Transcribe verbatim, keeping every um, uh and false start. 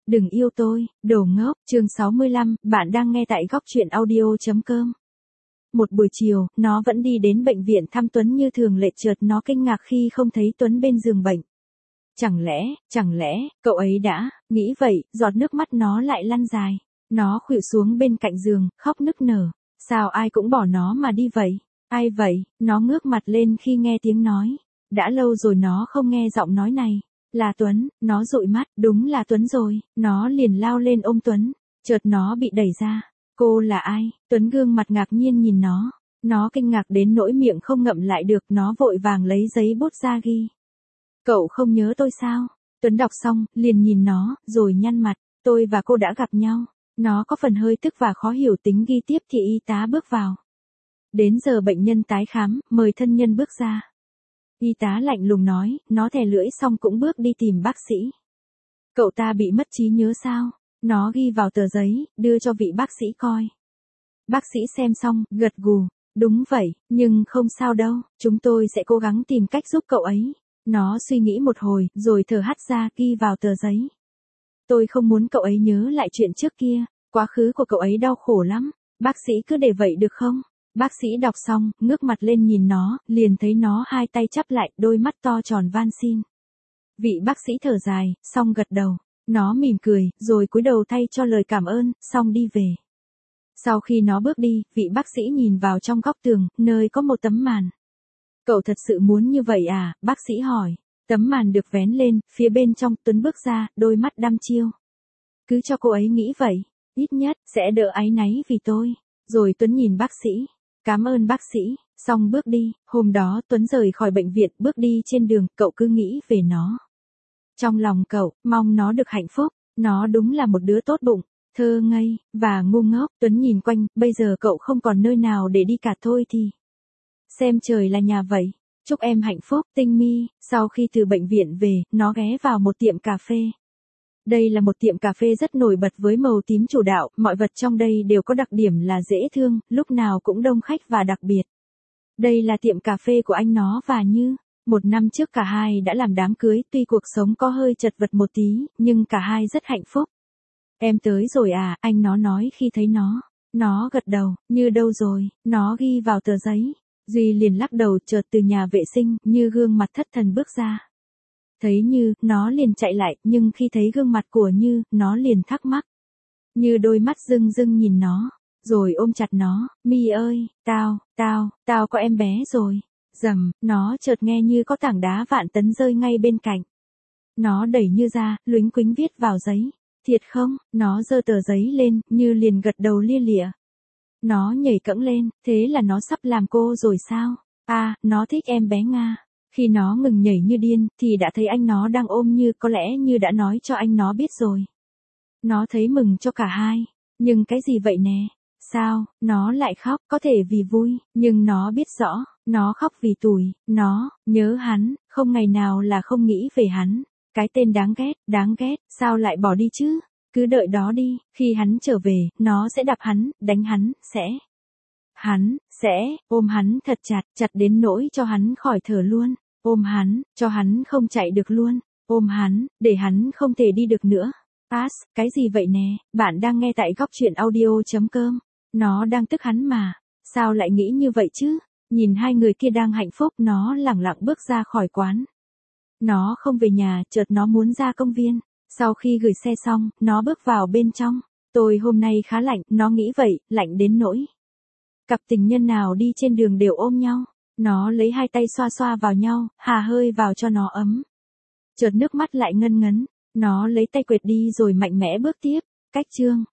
Đừng yêu tôi, đồ ngốc. Chương sáu mươi lăm, bạn đang nghe tại góc truyện audio chấm com. Một buổi chiều, nó vẫn đi đến bệnh viện thăm Tuấn như thường lệ, chợt nó kinh ngạc khi không thấy Tuấn bên giường bệnh. Chẳng lẽ, chẳng lẽ, cậu ấy đã, nghĩ vậy, giọt nước mắt nó lại lăn dài. Nó khuỵu xuống bên cạnh giường, khóc nức nở. Sao ai cũng bỏ nó mà đi vậy? Ai vậy? Nó ngước mặt lên khi nghe tiếng nói. Đã lâu rồi nó không nghe giọng nói này. Là Tuấn. Nó dụi mắt, đúng là Tuấn rồi. Nó liền lao lên ôm Tuấn. Chợt nó bị đẩy ra. Cô là ai? Tuấn gương mặt ngạc nhiên nhìn nó. Nó kinh ngạc đến nỗi miệng không ngậm lại được, nó vội vàng lấy giấy bút ra ghi. Cậu không nhớ tôi sao? Tuấn đọc xong, liền nhìn nó, rồi nhăn mặt. Tôi và cô đã gặp nhau. Nó có phần hơi tức và khó hiểu, tính ghi tiếp thì y tá bước vào. Đến giờ bệnh nhân tái khám, mời thân nhân bước ra. Y tá lạnh lùng nói, nó thè lưỡi xong cũng bước đi tìm bác sĩ. Cậu ta bị mất trí nhớ sao? Nó ghi vào tờ giấy, đưa cho vị bác sĩ coi. Bác sĩ xem xong, gật gù. Đúng vậy, nhưng không sao đâu, chúng tôi sẽ cố gắng tìm cách giúp cậu ấy. Nó suy nghĩ một hồi, rồi thở hắt ra, ghi vào tờ giấy. Tôi không muốn cậu ấy nhớ lại chuyện trước kia, quá khứ của cậu ấy đau khổ lắm. Bác sĩ cứ để vậy được không? Bác sĩ đọc xong, ngước mặt lên nhìn nó, liền thấy nó hai tay chắp lại, đôi mắt to tròn van xin. Vị bác sĩ thở dài, xong gật đầu. Nó mỉm cười, rồi cúi đầu thay cho lời cảm ơn, xong đi về. Sau khi nó bước đi, vị bác sĩ nhìn vào trong góc tường, nơi có một tấm màn. Cậu thật sự muốn như vậy à? Bác sĩ hỏi. Tấm màn được vén lên, phía bên trong, Tuấn bước ra, đôi mắt đăm chiêu. Cứ cho cô ấy nghĩ vậy, ít nhất, sẽ đỡ áy náy vì tôi. Rồi Tuấn nhìn bác sĩ. Cảm ơn bác sĩ, xong bước đi. Hôm đó Tuấn rời khỏi bệnh viện, bước đi trên đường, cậu cứ nghĩ về nó. Trong lòng cậu, mong nó được hạnh phúc. Nó đúng là một đứa tốt bụng, thơ ngây, và ngu ngốc. Tuấn nhìn quanh, bây giờ cậu không còn nơi nào để đi cả thôi thì. Xem trời là nhà vậy. Chúc em hạnh phúc, Tinh Mi. Sau khi từ bệnh viện về, nó ghé vào một tiệm cà phê. Đây là một tiệm cà phê rất nổi bật với màu tím chủ đạo, mọi vật trong đây đều có đặc điểm là dễ thương, lúc nào cũng đông khách và đặc biệt. Đây là tiệm cà phê của anh nó và Như. Một năm trước cả hai đã làm đám cưới, tuy cuộc sống có hơi chật vật một tí, nhưng cả hai rất hạnh phúc. Em tới rồi à, anh nó nói khi thấy nó. Nó gật đầu, Như đâu rồi, nó ghi vào tờ giấy. Duy liền lắc đầu, chợt từ nhà vệ sinh, Như gương mặt thất thần bước ra. Thấy Như, nó liền chạy lại, nhưng khi thấy gương mặt của Như, nó liền thắc mắc. Như đôi mắt rưng rưng nhìn nó, rồi ôm chặt nó. Mi ơi, tao, tao, tao có em bé rồi. Rầm, nó chợt nghe như có tảng đá vạn tấn rơi ngay bên cạnh. Nó đẩy Như ra, luếnh quính viết vào giấy. Thiệt không? Nó giơ tờ giấy lên, Như liền gật đầu lia lịa. Nó nhảy cẫng lên, thế là nó sắp làm cô rồi sao? À, nó thích em bé Nga. Khi nó ngừng nhảy như điên, thì đã thấy anh nó đang ôm Như, có lẽ Như đã nói cho anh nó biết rồi. Nó thấy mừng cho cả hai. Nhưng cái gì vậy nè? Sao, nó lại khóc, có thể vì vui, nhưng nó biết rõ, nó khóc vì tủi, nó, nhớ hắn, không ngày nào là không nghĩ về hắn. Cái tên đáng ghét, đáng ghét, sao lại bỏ đi chứ? Cứ đợi đó đi, khi hắn trở về, nó sẽ đập hắn, đánh hắn, sẽ. Hắn, sẽ, ôm hắn thật chặt, chặt đến nỗi cho hắn khỏi thở luôn. Ôm hắn, cho hắn không chạy được luôn. Ôm hắn, để hắn không thể đi được nữa. Pass, cái gì vậy nè? Bạn đang nghe tại góc truyện audio chấm com. Nó đang tức hắn mà. Sao lại nghĩ như vậy chứ? Nhìn hai người kia đang hạnh phúc, nó lẳng lặng bước ra khỏi quán. Nó không về nhà, chợt nó muốn ra công viên. Sau khi gửi xe xong, nó bước vào bên trong. Tôi hôm nay khá lạnh, nó nghĩ vậy, lạnh đến nỗi. Cặp tình nhân nào đi trên đường đều ôm nhau. Nó lấy hai tay xoa xoa vào nhau, hà hơi vào cho nó ấm. Chợt nước mắt lại ngân ngấn. Nó lấy tay quệt đi rồi mạnh mẽ bước tiếp. Cách chương.